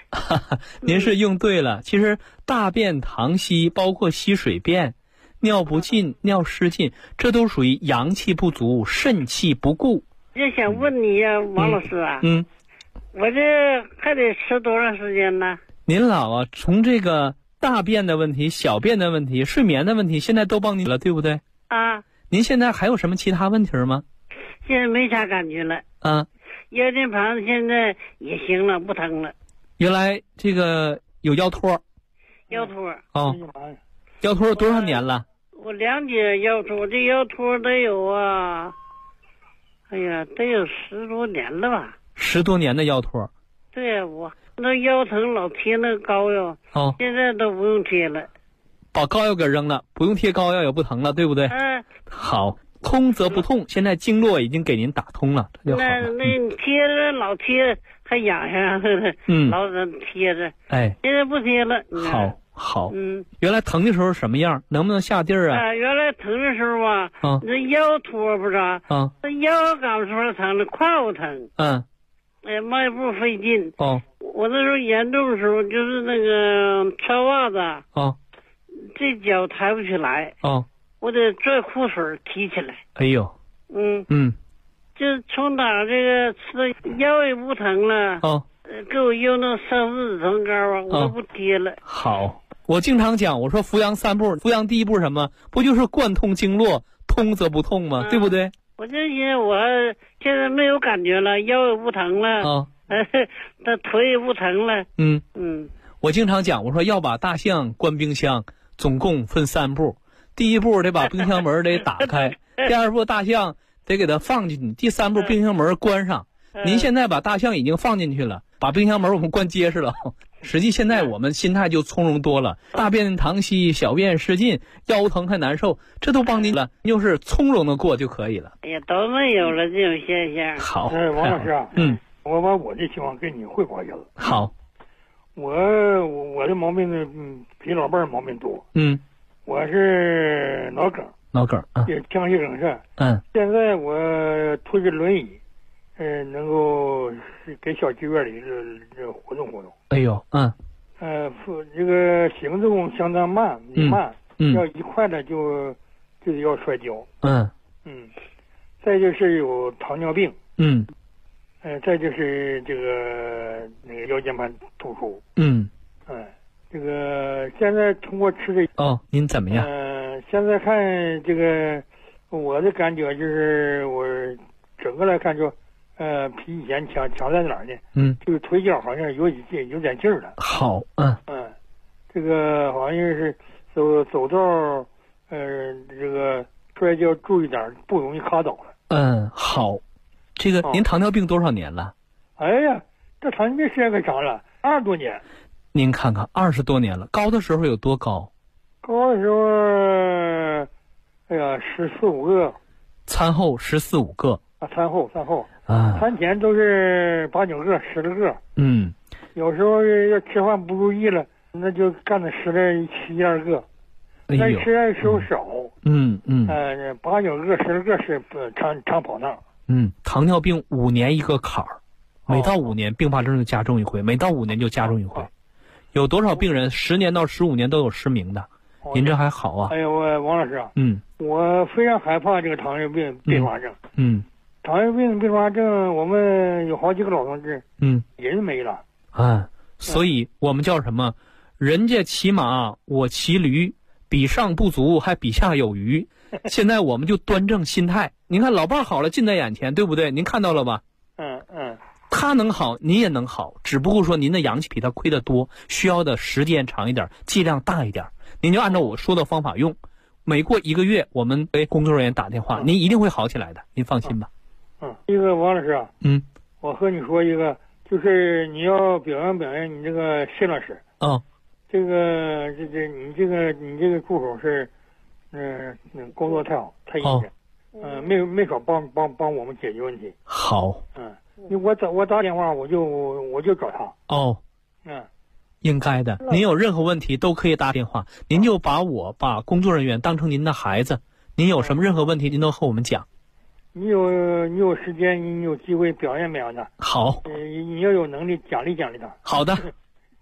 您是用对了。其实大便溏稀，包括稀水便、尿不尽、尿失禁，这都属于阳气不足、肾气不固。 就想问你呀，王老师啊，我这还得吃多长时间呢？ 您老啊，从这个大便的问题、小便的问题、睡眠的问题，现在都帮您了，对不对？ 啊。 您现在还有什么其他问题吗？ 现在没啥感觉了。腰间盘现在也行了，不疼了。 原来这个有腰托。 腰托。 腰托多少年了？ 我2节腰托，这腰托得有啊，哎呀，得有10多年了吧。 10多年的腰托。 对呀，我那腰疼老贴那个膏药，现在都不用贴了。 把膏药给扔了，不用贴膏药也不疼了，对不对？好，通则不痛，现在经络已经给您打通了，这就好了。 那贴着老贴还痒痒的，老贴着。现在不贴了。 好。原来疼的时候什么样？能不能下地儿啊？ 原来疼的时候吧，那腰托不是啊？那腰感出来疼了，胯骨疼。迈步费劲。我那时候严重的时候，就是那个穿袜子。这脚抬不起来。我得拽裤腿提起来。 哎呦。 就从打这个吃腰也不疼了。给我用那三四子藤膏啊，我都不贴了。 好，我经常讲，我说扶阳3步，扶阳第1步什么？不就是贯通经络，通则不痛吗？对不对？ 我这些我现在没有感觉了，腰也不疼了。那腿也不疼了。 我经常讲，我说要把大象关冰箱，总共分3步。第1步得把冰箱门得打开，第2步大象得给它放进去，第3步冰箱门关上。您现在把大象已经放进去了，把冰箱门我们关结实了。实际现在我们心态就从容多了，大便溏稀，小便失禁，腰疼还难受，这都帮您了，就是从容的过就可以了。 哎呀，都没有了这种现象。 好， 王老师啊，我把我的情况跟你汇报一下子。 好， 我的毛病呢，比老伴儿毛病多。我是脑梗也腔隙梗塞。现在我推着轮椅，能够给小剧院里这活动活动。 哎呦， 这个行动相当慢，要一快的就得要摔跤。再就是有糖尿病。再就是这个那个腰间盘突出。这个现在通过吃这您怎么样？ 现在看这个，我的感觉就是我整个来看就，比以前强在哪儿呢？这个腿脚好像有点劲儿了。 好， 这个好像是走道，这个摔跤注意点，不容易卡倒了。 好，这个您糖尿病多少年了？ 哎呀，这糖尿病时间可长了，20多年。 您看看，20多年了，高的时候有多高？ 高的时候，哎呀，14、15个。 餐后14、15个。 餐后。餐前都是8、9个、10来个。有时候要吃饭不注意了，那就干到10来7、2个。但吃的时候少。8、9个、10来个是长跑道。 糖尿病5年一个坎儿，每到5年并发症就加重一回，每到5年就加重一回。有多少病人10年到15年都有失明的？您这还好啊？ 哎呀，王老师啊，我非常害怕这个糖尿病并发症。糖尿病并发症，我们有好几个老同志，人没了。 所以我们叫什么？人家骑马，我骑驴，比上不足，还比下有余。现在我们就端正心态。您看老伴好了，近在眼前，对不对？您看到了吧？他能好，您也能好，只不过说您的阳气比他亏得多，需要的时间长一点，剂量大一点。您就按照我说的方法用，每过1个月，我们给工作人员打电话，您一定会好起来的，您放心吧。 这个王老师啊，我和你说一个，就是你要表扬你这个谢老师。这个你这个助手是，工作太好，太认真，没少帮我们解决问题。 好。 我打电话我就找他。 应该的。您有任何问题都可以打电话，您就把工作人员当成您的孩子，您有什么任何问题您都和我们讲。 你有时间，你有机会表扬他。 好。 你要有能力奖励他。 好的。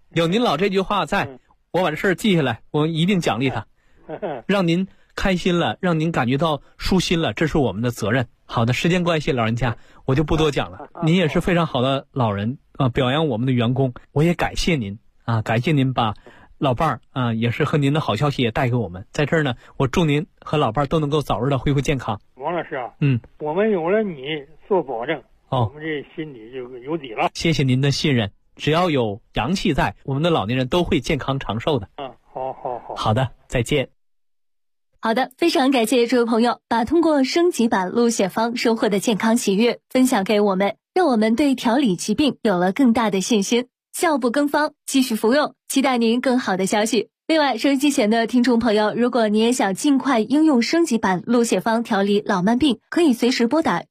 有您老这句话在，我把这事儿记下来，我一定奖励他，让您开心了，让您感觉到舒心了，这是我们的责任。好的，时间关系，老人家我就不多讲了。您也是非常好的老人啊，表扬我们的员工，我也感谢您啊，感谢您把老伴儿啊，也是和您的好消息也带给我们。在这儿呢，我祝您和老伴儿都能够早日的恢复健康。 王老师啊，我们有了你做保证，我们这心里就有底了。 谢谢您的信任，只要有阳气在，我们的老年人都会健康长寿的。好的，再见。 好的，非常感谢这位朋友把通过升级版鹿血方收获的健康喜悦分享给我们，让我们对调理疾病有了更大的信心。笑不更方，继续服用，期待您更好的消息。另外，收音机前的听众朋友，如果你也想尽快应用升级版鹿血方调理老慢病，可以随时拨打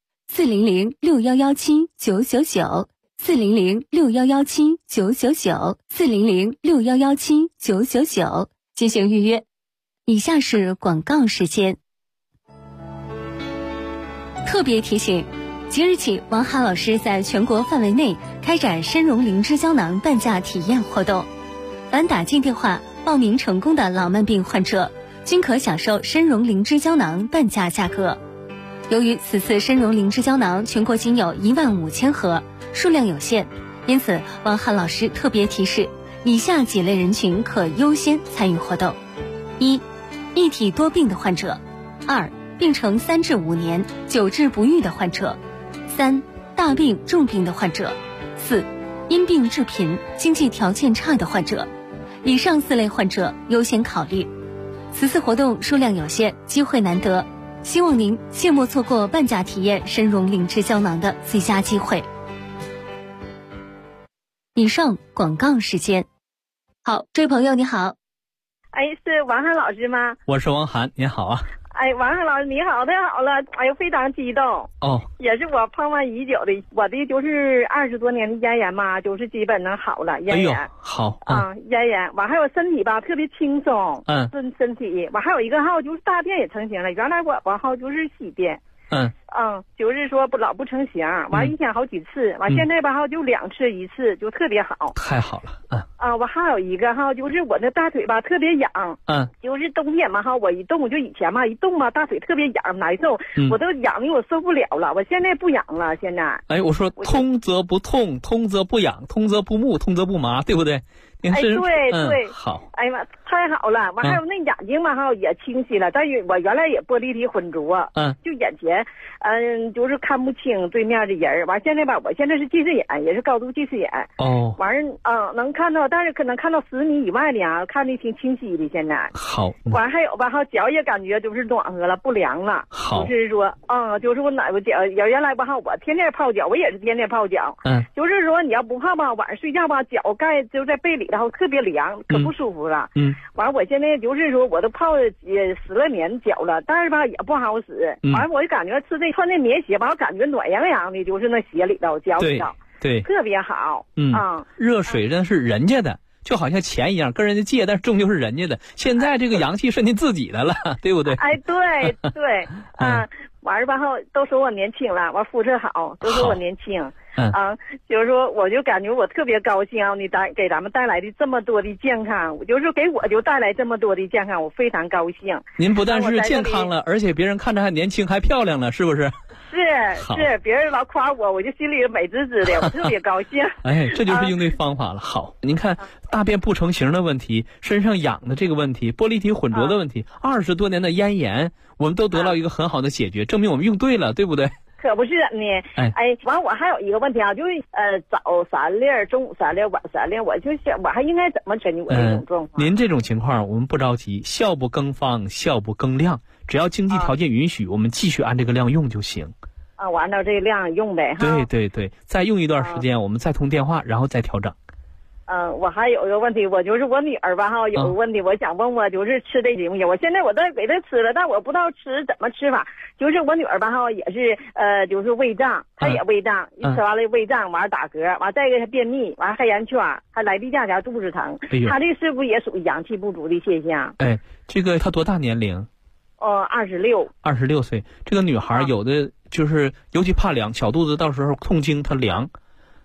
400-6117-999，400-6117-999，400-6117-999进行预约。以下是广告时间。特别提醒，即日起，王涵老师在全国范围内开展参茸灵芝胶囊半价体验活动，凡打进电话报名成功的老慢病患者，均可享受参茸灵芝胶囊半价价格。由于此次参茸灵芝胶囊全国仅有15000盒，数量有限，因此王涵老师特别提示，以下几类人群可优先参与活动：一、一体多病的患者；二、病程3至5年久治不愈的患者；三、大病重病的患者；四、因病致贫、经济条件差的患者。以上4类患者优先考虑。此次活动数量有限，机会难得，希望您切莫错过半价体验参茸灵芝胶囊的最佳机会。以上广告时间。好，这位朋友你好。 是王涵老师吗？ 我是王涵，您好啊。 王涵老师你好，太好了，非常激动。也是我盼望已久的，我的就是20多年的咽炎嘛，就是基本能好了，咽炎。 好咽炎，完还有身体吧特别轻松，身体，完还有一个号就是大便也成型了，原来我号就是稀便。就是说老不成形，完1天好几次，完现在吧号就2次1次，就特别好。 太好了。 我还有一个号就是我那大腿吧特别痒，就是冬天嘛我一动，就以前嘛一动吧大腿特别痒难受，我都痒的我受不了了，我现在不痒了，现在。 我说通则不痛，通则不痒，通则不木，通则不麻，对不对？ 对， 好。 呀妈，太好了！完还有那眼睛嘛也清晰了，但是我原来也玻璃体混浊，就眼前，就是看不清对面的人。完现在吧，我现在是近视眼，也是高度近视眼。完能看到，但是可能看到10米以外的啊，看得挺清晰的。现在好。 完还有吧脚也感觉就是暖和了，不凉了。 好。 就是说，就是我脚原来吧我天天泡脚，我也是天天泡脚。就是说你要不泡吧，晚上睡觉吧，脚盖就在被里。然后特别凉，可不舒服了。完我现在就是说，我都泡了10来年脚了，但是吧也不好使。完我就感觉穿那棉鞋吧，我感觉暖洋洋的，就是那鞋里头脚里头， 对， 特别好。 热水那是人家的，就好像钱一样，跟人家借，但是终究是人家的。现在这个阳气是您自己的了，对不对？ 对，完了吧后都说我年轻了，完肤色好，都说我年轻。就是说，我就感觉我特别高兴，你给咱们带来的这么多的健康，我就是给我就带来这么多的健康，我非常高兴。 您不但是健康了，而且别人看着还年轻，还漂亮了，是不是？ 是，别人老夸我就心里美滋滋的，我特别高兴。 这就是应对方法了。好，您看大便不成形的问题，身上痒的这个问题，玻璃体混浊的问题，20多年的咽炎，我们都得到一个很好的解决，证明我们用对了，对不对？ 可不是呢。完我还有一个问题啊，就是早3粒，中午3粒，晚3粒，我就想我还应该怎么治我这种状况？ 您这种情况我们不着急，笑不更方，笑不更量，只要经济条件允许，我们继续按这个量用就行。 按照这个量用呗。 对，再用一段时间，我们再通电话，然后再调整。 我还有一个问题，我就是我女儿吧有个问题，我想问我就是吃这东西，我现在我都给她吃了，但我不知道怎么吃法。就是我女儿吧也是就是胃胀，她也胃胀，一吃完了胃胀，完打嗝，完再一个她便秘，完还圆圈，还来例假前肚子疼。她这是不是也属于阳气不足的现象？ 这个她多大年龄 ？26 岁。这个女孩有的就是尤其怕凉，小肚子到时候痛经她凉。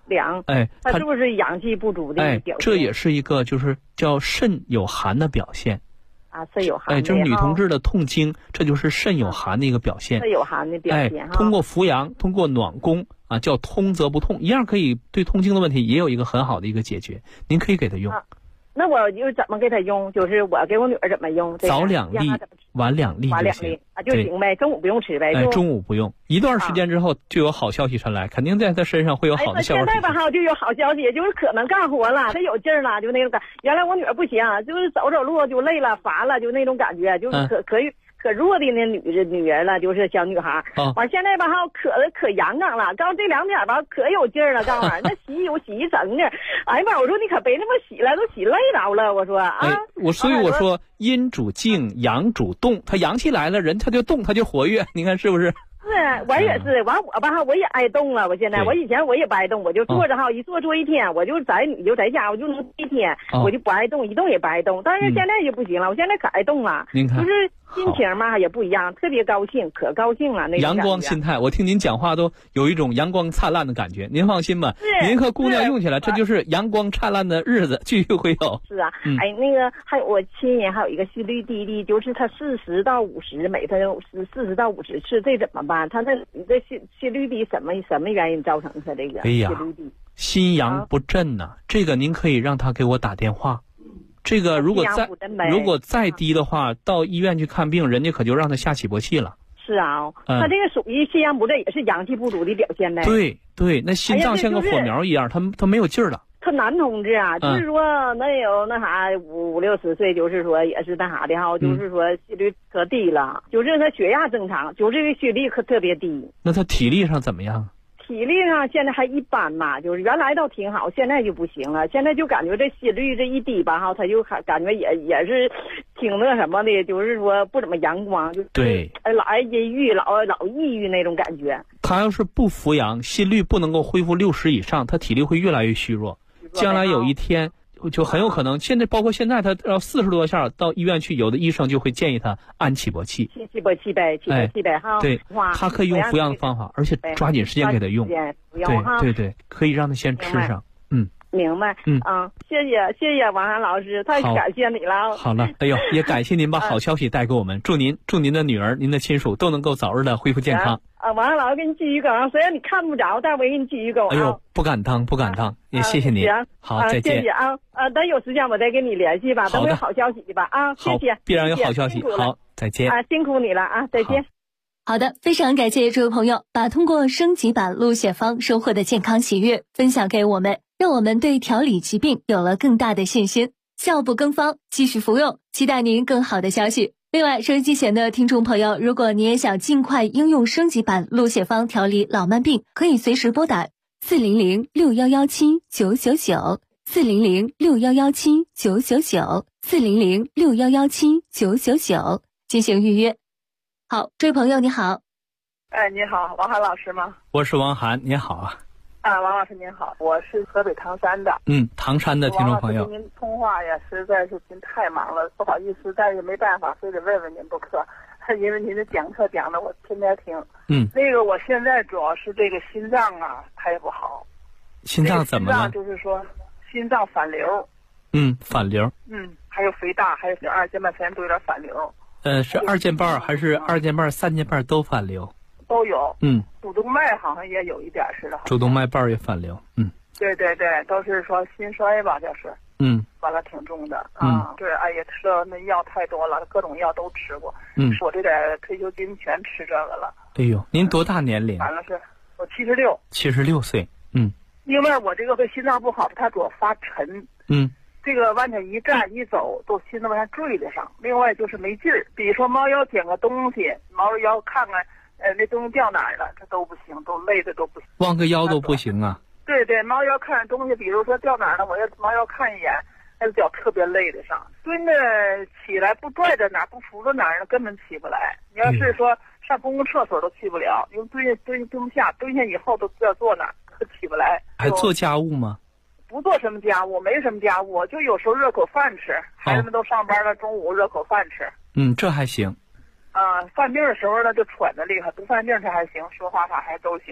凉。它是不是阳气不足的表现？ 这也是一个就是叫肾有寒的表现。 肾有寒。 就是女同志的痛经，这就是肾有寒的一个表现。 肾有寒的表现。 通过扶阳，通过暖宫叫通则不痛，一样可以对痛经的问题也有一个很好的一个解决。您可以给她用。 那我就怎么给她用？就是我给我女儿怎么用？ 早2粒，晚2粒就行。 就行呗，中午不用吃呗。 中午不用，一段时间之后就有好消息传来，肯定在她身上会有好的效果。 现在吧就有好消息，就是可能干活了，她有劲儿了，就那种感。原来我女儿不行，就是走路就累了、乏了，就那种感觉，就是可弱的那女人了，就是小女孩。完现在吧可阳刚了，刚这2点吧可有劲儿了，刚完那洗一整的。哎呀妈，我说你可别那么洗了，都洗累着了。我说所以我说阴主静，阳主动，他阳气来了，人他就动，他就活跃，你看是不是？ 是，我也是。完我吧我也爱动了。我现在我以前我也不爱动，我就坐着一坐一天，我就你就在家我就能一天，我就不爱动，一动也不爱动。但是现在就不行了，我现在可爱动了。 您看， 就是心情嘛也不一样，特别高兴，可高兴了那种阳光心态。我听您讲话都有一种阳光灿烂的感觉。您放心吧，您和姑娘用起来，这就是阳光灿烂的日子，继续会有。 是啊，那个还有我亲人还有一个心律低的，就是他40到50，每天40到50次，这怎么办？他这心律低什么原因造成他这个心律低？ 心阳不振呐，这个您可以让他给我打电话。这个如果再低的话，到医院去看病，人家可就让他下起搏器了。 是啊，他这个属于心阳不振，也是阳气不足的表现呗。 对，那心脏像个火苗一样，他没有劲儿了。 他男同志就是说那有那啥50、60岁，就是说也是那啥的就是说心率可低了，就是他血压正常，就这个血力可特别低。 那他体力上怎么样？ 体力上现在还一般嘛，就是原来倒挺好，现在就不行了。现在就感觉这心率这一低吧他就感觉也是挺那什么的，就是说不怎么阳光，就对， 老阴郁，老抑郁那种感觉。 他要是不扶阳，心率不能够恢复60以上，他体力会越来越虚弱。将来有一天就很有可能，包括现在他要40多下到医院去，有的医生就会建议他按起搏器。 起搏器呗对，他可以用扶阳的方法，而且抓紧时间给他用。对，可以让他先吃上。 明白。谢谢王涵老师，太感谢你了。 好了，也感谢您把好消息带给我们，祝您的女儿、您的亲属都能够早日的恢复健康。 王涵老师给你寄一个，虽然你看不着，但我给你寄一个。 不敢当，也谢谢您。好，再见。 谢谢等有时间我再跟你联系吧，等有好消息吧谢谢。 必然有好消息。好，再见。 辛苦你了再见。 好的，非常感谢这位朋友把通过升级版鹿血芳收获的健康喜悦分享给我们，让我们对调理疾病有了更大的信心。效不更方，继续服用，期待您更好的消息。另外，收音机前的听众朋友，如果你也想尽快应用升级版鹿血芳调理老慢病，可以随时拨打400-6117-999 400-6117-999 400-6117-999进行预约。好，这位朋友你好。 你好，王涵老师吗？ 我是王涵，你好啊。 王老师您好，我是河北唐山的。 唐山的听众朋友。 跟您通话呀，实在是您太忙了，不好意思，但是没办法，非得问问您不可。因为您的讲课讲的我天天听。那个我现在主要是这个心脏太不好。 心脏怎么了？ 就是说心脏反流。 反流。 还有肥大，还有二尖瓣炎都有点反流。 是二尖瓣还是二尖瓣、三尖瓣都反流？ 都有。主动脉好像也有一点似的。 主动脉瓣也反流。 对，都是说心衰吧，就是。完了挺重的对，也吃了那药太多了，各种药都吃过。我这点退休金全吃这个了。 哎呦，您多大年龄？ 完了是我76。 76岁。 因为我这个心脏不好，它主要发沉。这个往前一站一走都心都往下坠得上。另外就是没劲儿，比如说猫腰捡个东西，猫腰看看那东西掉哪儿了，这都不行，都累的都不行， 弯个腰都不行啊。 对，猫腰看东西，比如说掉哪儿了，我要猫腰看一眼，那个脚特别累得上，蹲着起来不拽着哪儿不扶着哪儿呢，根本起不来。你要是说上公共厕所都去不了，因为蹲不下，蹲下以后都不知道坐哪儿，可起不来。 还做家务吗？ 不做什么家务，没什么家务，就有时候热口饭吃。孩子们都上班了，中午热口饭吃。 这还行。 犯病的时候呢，就喘得厉害；不犯病这还行，说话啥还都行。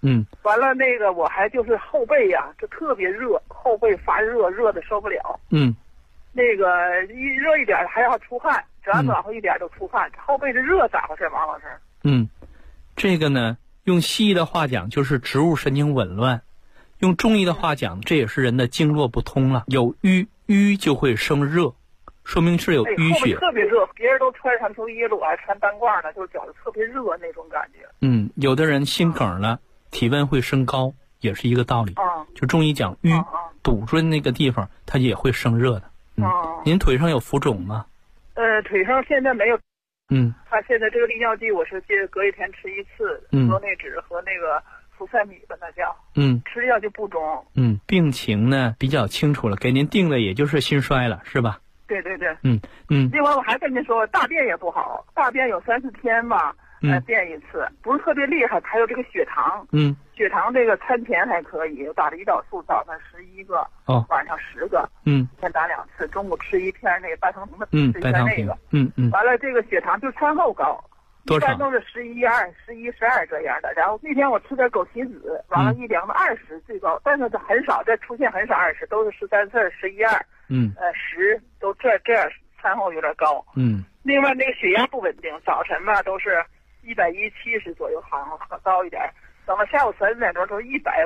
完了那个我还就是后背呀，就特别热，后背发热，热的受不了。那个一热一点还要出汗，只要暖和一点就出汗。后背的热咋回事，王老师？ 这个呢，用西医的话讲就是植物神经紊乱，用中医的话讲，这也是人的经络不通了，有瘀就会生热。说明是有淤血， 特别热，别人都穿上球衣了，我还穿单褂呢，就是觉得特别热那种感觉。 有的人心梗了，体温会升高，也是一个道理。就中医讲瘀，堵住那个地方，它也会生热的。您腿上有浮肿吗？ 腿上现在没有。他现在这个利尿剂我是隔一天吃一次，和内酯和那个福赛米吧，那叫。吃药就不肿。 病情呢比较清楚了，给您定的也就是心衰了，是吧？ 对。另外我还跟您说，大便也不好，大便有3-4天吧，便一次，不是特别厉害。还有这个血糖，血糖这个餐前还可以，打了胰岛素，早上11个，晚上10个，一天打2次，中午吃一片那个半糖瓶的，吃一片那个，完了这个血糖就餐后高，一般都是11.2、11.12这样的。然后那天我吃点枸杞子，完了一量到20最高，但是很少，这出现很少20，都是13、11.2。10都这样，餐后有点高。另外那个血压不稳定，早晨吧都是170左右，好像高一点，等到下午3点钟都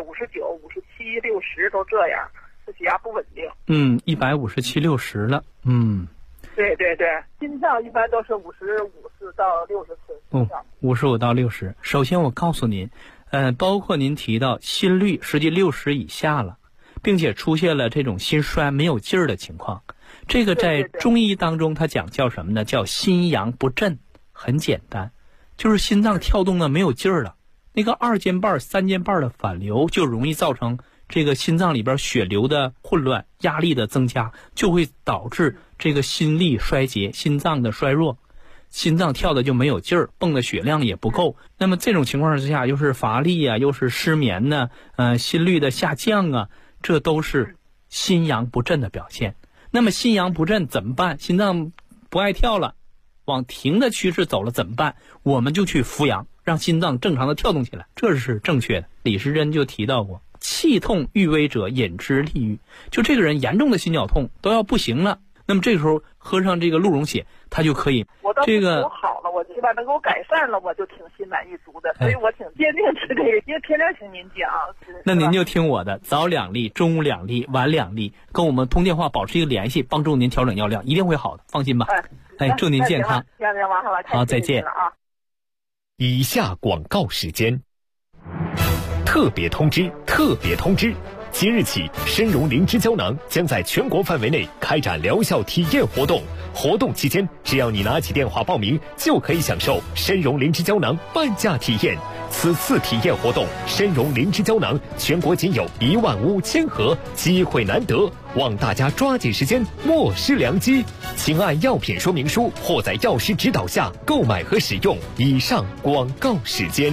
159、57、60都这样，这血压不稳定。 157、60了。 对，心跳一般都是55次到60次。 55到60。首先我告诉您，包括您提到心率实际60以下了，并且出现了这种心衰没有劲儿的情况，这个在中医当中它讲叫什么呢？叫心阳不振。很简单，就是心脏跳动的没有劲儿了，那个2间瓣、3间瓣的反流就容易造成这个心脏里边血流的混乱，压力的增加，就会导致这个心力衰竭，心脏的衰弱，心脏跳的就没有劲儿，泵的血量也不够。那么这种情况之下，又是乏力啊，又是失眠呢，心率的下降啊，这都是心阳不振的表现。那么心阳不振怎么办？心脏不爱跳了，往停的趋势走了怎么办？我们就去扶阳，让心脏正常的跳动起来，这是正确的。李时珍就提到过，气痛欲危者饮之利于，就这个人严重的心绞痛都要不行了，那么这个时候喝上这个鹿茸血，他就可以这个好了，我起码能给我改善了，我就挺心满意足的，所以我挺坚定吃这个，因为天天听您讲。 那您就听我的，早2粒，中午2粒，晚2粒，跟我们通电话保持一个联系，帮助您调整药量，一定会好的，放心吧。祝您健康。好，再见。 以下广告时间。特别通知！即日起，参茸灵芝胶囊将在全国范围内开展疗效体验活动。活动期间，只要你拿起电话报名，就可以享受参茸灵芝胶囊半价体验。此次体验活动，参茸灵芝胶囊全国仅有15000盒，机会难得，望大家抓紧时间，莫失良机。请按药品说明书或在药师指导下购买和使用。以上广告时间。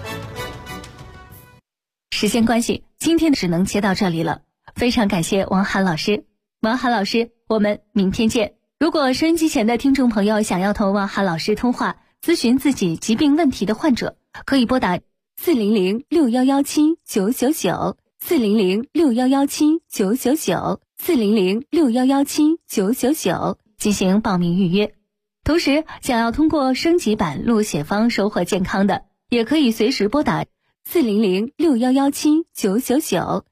时间关系，今天只能接到这里了。非常感谢王涵老师。王涵老师，我们明天见。如果收音机前的听众朋友想要同王涵老师通话，咨询自己疾病问题的患者，可以拨打400-6117-999 400-6117-999 400-6117-999进行报名预约。同时，想要通过升级版录写方收获健康的，也可以随时拨打400-6117-999